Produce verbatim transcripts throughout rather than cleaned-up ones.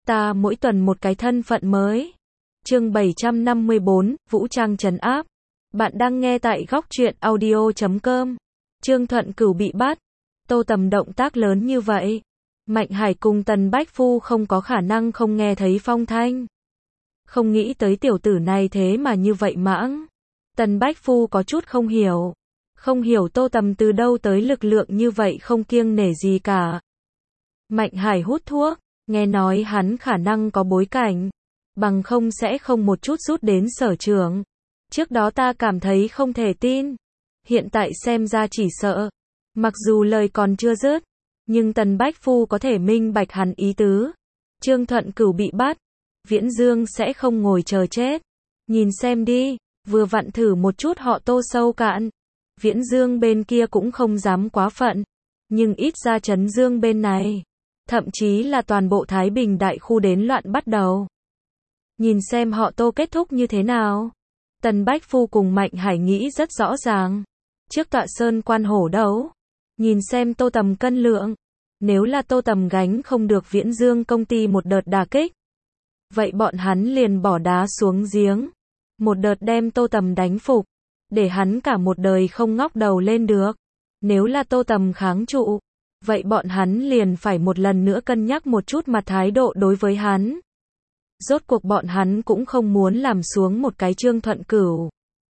Ta mỗi tuần một cái thân phận mới. Chương bảy trăm năm mươi bốn, Vũ Trang trấn áp. Bạn đang nghe tại góc truyện audio chấm com. Trương Thuận Cửu bị bắt. Tô Tầm động tác lớn như vậy. Mạnh Hải cùng Tần Bách Phu không có khả năng không nghe thấy phong thanh. Không nghĩ tới tiểu tử này thế mà như vậy mãng. Tần Bách Phu có chút không hiểu. Không hiểu Tô Tầm từ đâu tới lực lượng như vậy không kiêng nể gì cả. Mạnh Hải hút thuốc, nghe nói hắn khả năng có bối cảnh. Bằng không sẽ không một chút rút đến sở trưởng. Trước đó ta cảm thấy không thể tin. Hiện tại xem ra chỉ sợ. Mặc dù lời còn chưa dứt, nhưng Tần Bách Phu có thể minh bạch hắn ý tứ. Trương Thuận Cửu bị bắt. Viễn Dương sẽ không ngồi chờ chết. Nhìn xem đi, vừa vặn thử một chút họ Tô sâu cạn. Viễn Dương bên kia cũng không dám quá phận. Nhưng ít ra Trấn Dương bên này. Thậm chí là toàn bộ Thái Bình đại khu đến loạn bắt đầu. Nhìn xem họ Tô kết thúc như thế nào. Tần Bách Phu cùng Mạnh Hải nghĩ rất rõ ràng. Trước tọa sơn quan hổ đấu. Nhìn xem Tô Tầm cân lượng. Nếu là Tô Tầm gánh không được Viễn Dương công ty một đợt đả kích. Vậy bọn hắn liền bỏ đá xuống giếng. Một đợt đem Tô Tầm đánh phục. Để hắn cả một đời không ngóc đầu lên được. Nếu là Tô Tầm kháng trụ. Vậy bọn hắn liền phải một lần nữa cân nhắc một chút mặt thái độ đối với hắn. Rốt cuộc bọn hắn cũng không muốn làm xuống một cái Trương Thuận Cửu.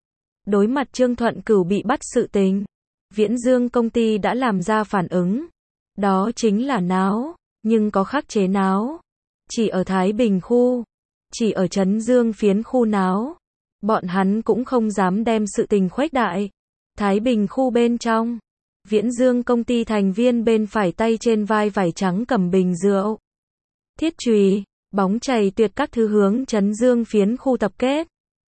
Đối mặt Trương Thuận Cửu bị bắt sự tình. Viễn Dương công ty đã làm ra phản ứng. Đó chính là náo. Nhưng có khắc chế náo. Chỉ ở Thái Bình khu. Chỉ ở Trấn Dương phiến khu náo. Bọn hắn cũng không dám đem sự tình khuếch đại. Thái Bình khu bên trong. Viễn Dương công ty thành viên bên phải tay trên vai vải trắng cầm bình rượu. Thiết chùy, bóng chày tuyệt các thứ hướng Trấn Dương phiến khu tập kết.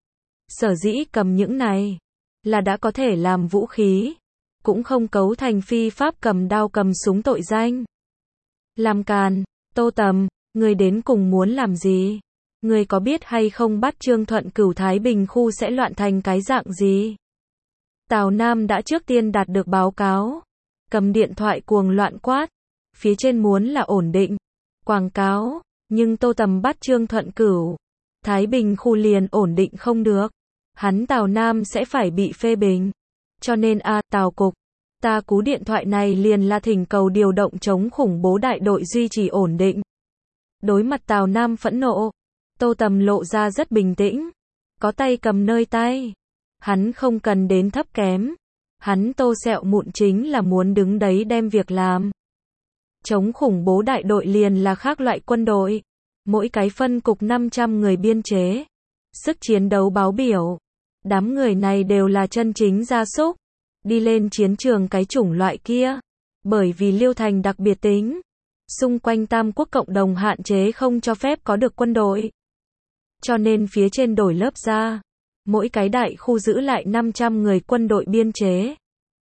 Sở dĩ cầm những này. Là đã có thể làm vũ khí. Cũng không cấu thành phi pháp cầm đao cầm súng tội danh. Làm càn, Tô Tầm, người đến cùng muốn làm gì? Người có biết hay không bắt Trương Thuận Cửu Thái Bình khu sẽ loạn thành cái dạng gì? Tào Nam đã trước tiên đạt được báo cáo. Cầm điện thoại cuồng loạn quát. Phía trên muốn là ổn định. Quảng cáo. Nhưng Tô Tầm bắt Trương Thuận Cửu. Thái Bình khu liền ổn định không được. Hắn Tào Nam sẽ phải bị phê bình. Cho nên a à, Tào Cục. Ta cú điện thoại này liền là thỉnh cầu điều động chống khủng bố đại đội duy trì ổn định. Đối mặt Tào Nam phẫn nộ. Tô Tầm lộ ra rất bình tĩnh. Có tay cầm nơi tay. Hắn không cần đến thấp kém. Hắn Tô Sẹo Mụn chính là muốn đứng đấy đem việc làm. Chống khủng bố đại đội liền là khác loại quân đội. Mỗi cái phân cục năm trăm người biên chế. Sức chiến đấu báo biểu. Đám người này đều là chân chính gia súc. Đi lên chiến trường cái chủng loại kia. Bởi vì Liêu Thành đặc biệt tính. Xung quanh Tam Quốc cộng đồng hạn chế không cho phép có được quân đội. Cho nên phía trên đổi lớp ra. Mỗi cái đại khu giữ lại năm trăm người quân đội biên chế.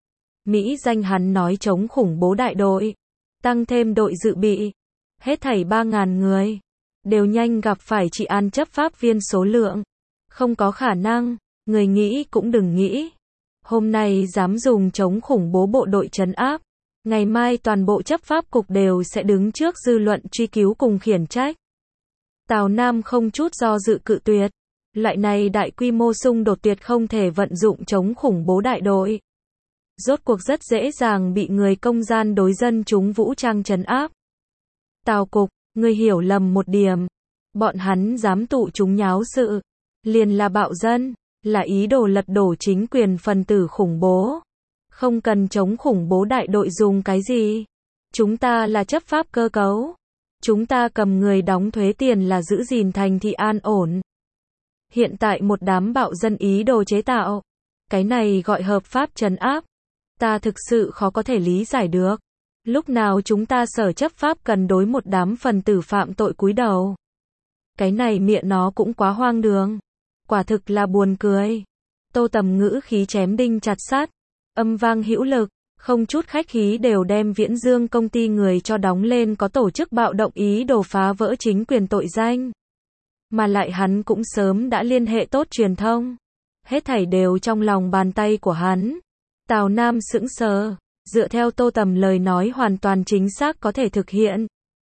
Mỹ danh hắn nói chống khủng bố đại đội. Tăng thêm đội dự bị. Hết thảy ba nghìn người. Đều nhanh gặp phải trị an chấp pháp viên số lượng. Không có khả năng. Người nghĩ cũng đừng nghĩ. Hôm nay dám dùng chống khủng bố bộ đội trấn áp. Ngày mai toàn bộ chấp pháp cục đều sẽ đứng trước dư luận truy cứu cùng khiển trách. Tào Nam không chút do dự cự tuyệt. Loại này đại quy mô xung đột tuyệt không thể vận dụng chống khủng bố đại đội. Rốt cuộc rất dễ dàng bị người công gian đối dân chúng vũ trang trấn áp. Tào Cục, người hiểu lầm một điểm. Bọn hắn dám tụ chúng nháo sự. Liền là bạo dân. Là ý đồ lật đổ chính quyền phần tử khủng bố. Không cần chống khủng bố đại đội dùng cái gì. Chúng ta là chấp pháp cơ cấu. Chúng ta cầm người đóng thuế tiền là giữ gìn thành thị an ổn. Hiện tại một đám bạo dân ý đồ chế tạo. Cái này gọi hợp pháp trấn áp. Ta thực sự khó có thể lý giải được. Lúc nào chúng ta sở chấp pháp cần đối một đám phần tử phạm tội cúi đầu. Cái này miệng nó cũng quá hoang đường. Quả thực là buồn cười. Tô Tầm ngữ khí chém đinh chặt sắt. Âm vang hữu lực. Không chút khách khí đều đem Viễn Dương công ty người cho đóng lên có tổ chức bạo động ý đồ phá vỡ chính quyền tội danh. Mà lại hắn cũng sớm đã liên hệ tốt truyền thông. Hết thảy đều trong lòng bàn tay của hắn. Tào Nam sững sờ. Dựa theo Tô Tầm lời nói hoàn toàn chính xác có thể thực hiện.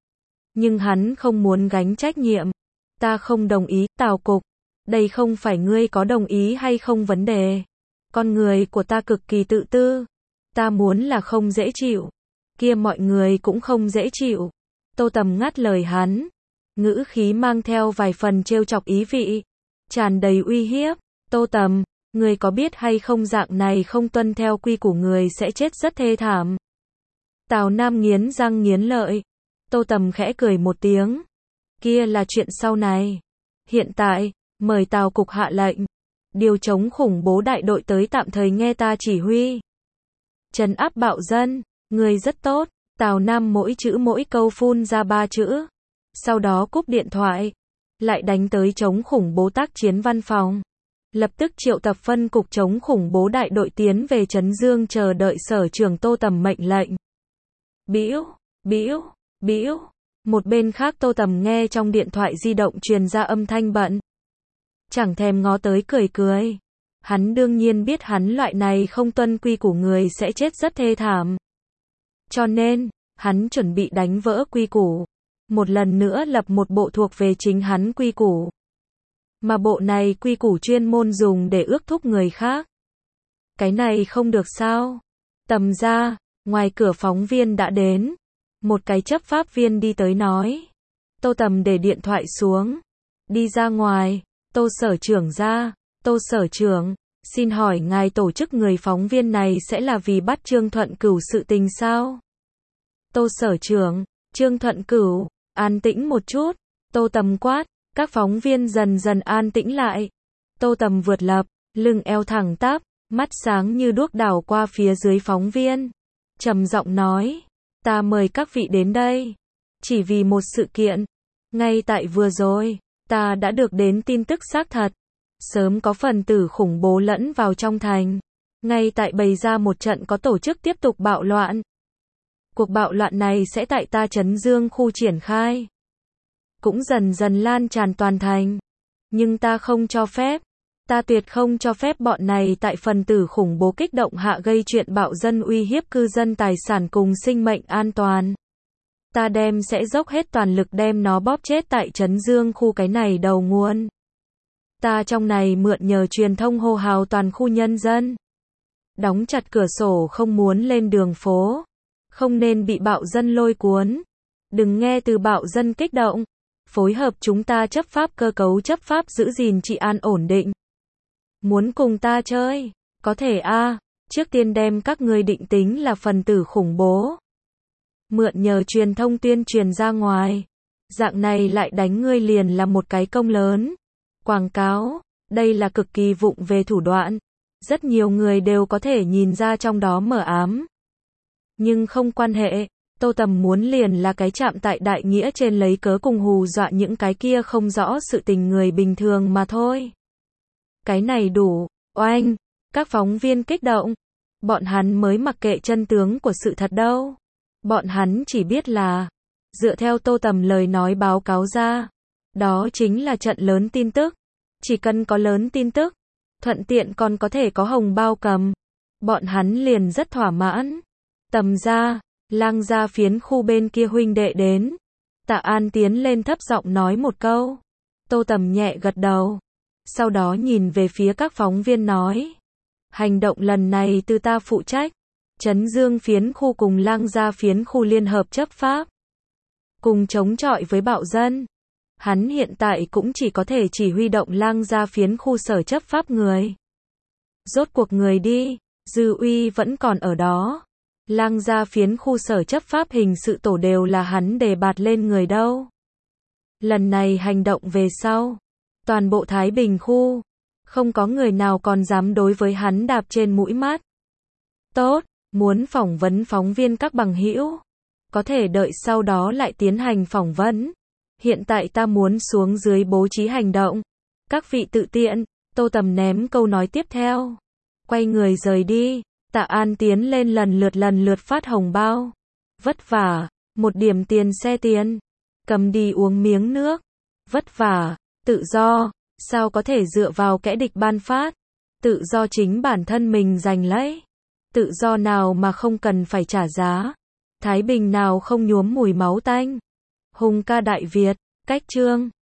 Nhưng hắn không muốn gánh trách nhiệm. Ta không đồng ý, Tào Cục. Đây không phải ngươi có đồng ý hay không vấn đề. Con người của ta cực kỳ tự tư. Ta muốn là không dễ chịu. Kia mọi người cũng không dễ chịu. Tô Tầm ngắt lời hắn. Ngữ khí mang theo vài phần trêu chọc ý vị. Tràn đầy uy hiếp. Tô Tầm, ngươi có biết hay không dạng này không tuân theo quy củ người sẽ chết rất thê thảm. Tào Nam nghiến răng nghiến lợi. Tô Tầm khẽ cười một tiếng. Kia là chuyện sau này. Hiện tại, mời Tào Cục hạ lệnh. Điều chống khủng bố đại đội tới tạm thời nghe ta chỉ huy. Trấn áp bạo dân, người rất tốt. Tào Nam mỗi chữ mỗi câu phun ra ba chữ. Sau đó cúp điện thoại. Lại đánh tới chống khủng bố tác chiến văn phòng. Lập tức triệu tập phân cục chống khủng bố đại đội tiến về Trấn Dương chờ đợi sở trưởng Tô Tầm mệnh lệnh. Bĩu, bĩu, bĩu. Một bên khác Tô Tầm nghe trong điện thoại di động truyền ra âm thanh bận. Chẳng thèm ngó tới cười cười. Hắn đương nhiên biết hắn loại này không tuân quy củ người sẽ chết rất thê thảm. Cho nên, hắn chuẩn bị đánh vỡ quy củ. Một lần nữa lập một bộ thuộc về chính hắn quy củ. Mà bộ này quy củ chuyên môn dùng để ước thúc người khác. Cái này không được sao? Tầm ra, ngoài cửa phóng viên đã đến. Một cái chấp pháp viên đi tới nói. Tô Tầm để điện thoại xuống. Đi ra ngoài. Tô sở trưởng ra. Tô sở trưởng, xin hỏi ngài tổ chức người phóng viên này sẽ là vì bắt Trương Thuận Cửu sự tình sao? Tô sở trưởng, Trương Thuận Cửu, an tĩnh một chút. Tô Tầm quát. Các phóng viên dần dần an tĩnh lại. Tô Tầm vượt lập, lưng eo thẳng tắp, mắt sáng như đuốc đảo qua phía dưới phóng viên. Trầm giọng nói, ta mời các vị đến đây. Chỉ vì một sự kiện. Ngay tại vừa rồi, ta đã được đến tin tức xác thật. Sớm có phần tử khủng bố lẫn vào trong thành. Ngay tại bày ra một trận có tổ chức tiếp tục bạo loạn. Cuộc bạo loạn này sẽ tại ta Trấn Dương khu triển khai. Cũng dần dần lan tràn toàn thành. Nhưng ta không cho phép. Ta tuyệt không cho phép bọn này tại phần tử khủng bố kích động hạ gây chuyện bạo dân uy hiếp cư dân tài sản cùng sinh mệnh an toàn. Ta đem sẽ dốc hết toàn lực đem nó bóp chết tại Trấn Dương khu cái này đầu nguồn. Ta trong này mượn nhờ truyền thông hô hào toàn khu nhân dân. Đóng chặt cửa sổ không muốn lên đường phố. Không nên bị bạo dân lôi cuốn. Đừng nghe từ bạo dân kích động. Phối hợp chúng ta chấp pháp cơ cấu chấp pháp giữ gìn trị an ổn định. Muốn cùng ta chơi? Có thể a à, trước tiên đem các ngươi định tính là phần tử khủng bố. Mượn nhờ truyền thông tuyên truyền ra ngoài. Dạng này lại đánh ngươi liền là một cái công lớn. Quảng cáo, đây là cực kỳ vụng về thủ đoạn. Rất nhiều người đều có thể nhìn ra trong đó mờ ám. Nhưng không quan hệ. Tô Tầm muốn liền là cái chạm tại đại nghĩa trên lấy cớ cùng hù dọa những cái kia không rõ sự tình người bình thường mà thôi. Cái này đủ. Oanh, các phóng viên kích động. Bọn hắn mới mặc kệ chân tướng của sự thật đâu. Bọn hắn chỉ biết là, dựa theo Tô Tầm lời nói báo cáo ra, đó chính là trận lớn tin tức. Chỉ cần có lớn tin tức, thuận tiện còn có thể có hồng bao cầm. Bọn hắn liền rất thỏa mãn. Tầm ra, Lang gia phiến khu bên kia huynh đệ đến. Tạ An tiến lên thấp giọng nói một câu. Tô Tầm nhẹ gật đầu. Sau đó nhìn về phía các phóng viên nói. Hành động lần này từ ta phụ trách. Trấn Dương phiến khu cùng Lang gia phiến khu liên hợp chấp pháp. Cùng chống chọi với bạo dân. Hắn hiện tại cũng chỉ có thể chỉ huy động Lang gia phiến khu sở chấp pháp người. Rốt cuộc người đi, dư uy vẫn còn ở đó. Lang gia phiến khu sở chấp pháp hình sự tổ đều là hắn đề bạt lên người đâu. Lần này hành động về sau, toàn bộ Thái Bình khu, không có người nào còn dám đối với hắn đạp trên mũi mắt. Tốt, muốn phỏng vấn phóng viên các bằng hữu, có thể đợi sau đó lại tiến hành phỏng vấn. Hiện tại ta muốn xuống dưới bố trí hành động. Các vị tự tiện. Tô Tầm ném câu nói tiếp theo. Quay người rời đi. Tạ An tiến lên lần lượt lần lượt phát hồng bao. Vất vả. Một điểm tiền xe tiền. Cầm đi uống miếng nước. Vất vả. Tự do. Sao có thể dựa vào kẻ địch ban phát. Tự do chính bản thân mình giành lấy. Tự do nào mà không cần phải trả giá. Thái Bình nào không nhuốm mùi máu tanh. Hùng ca Đại Việt, cách chương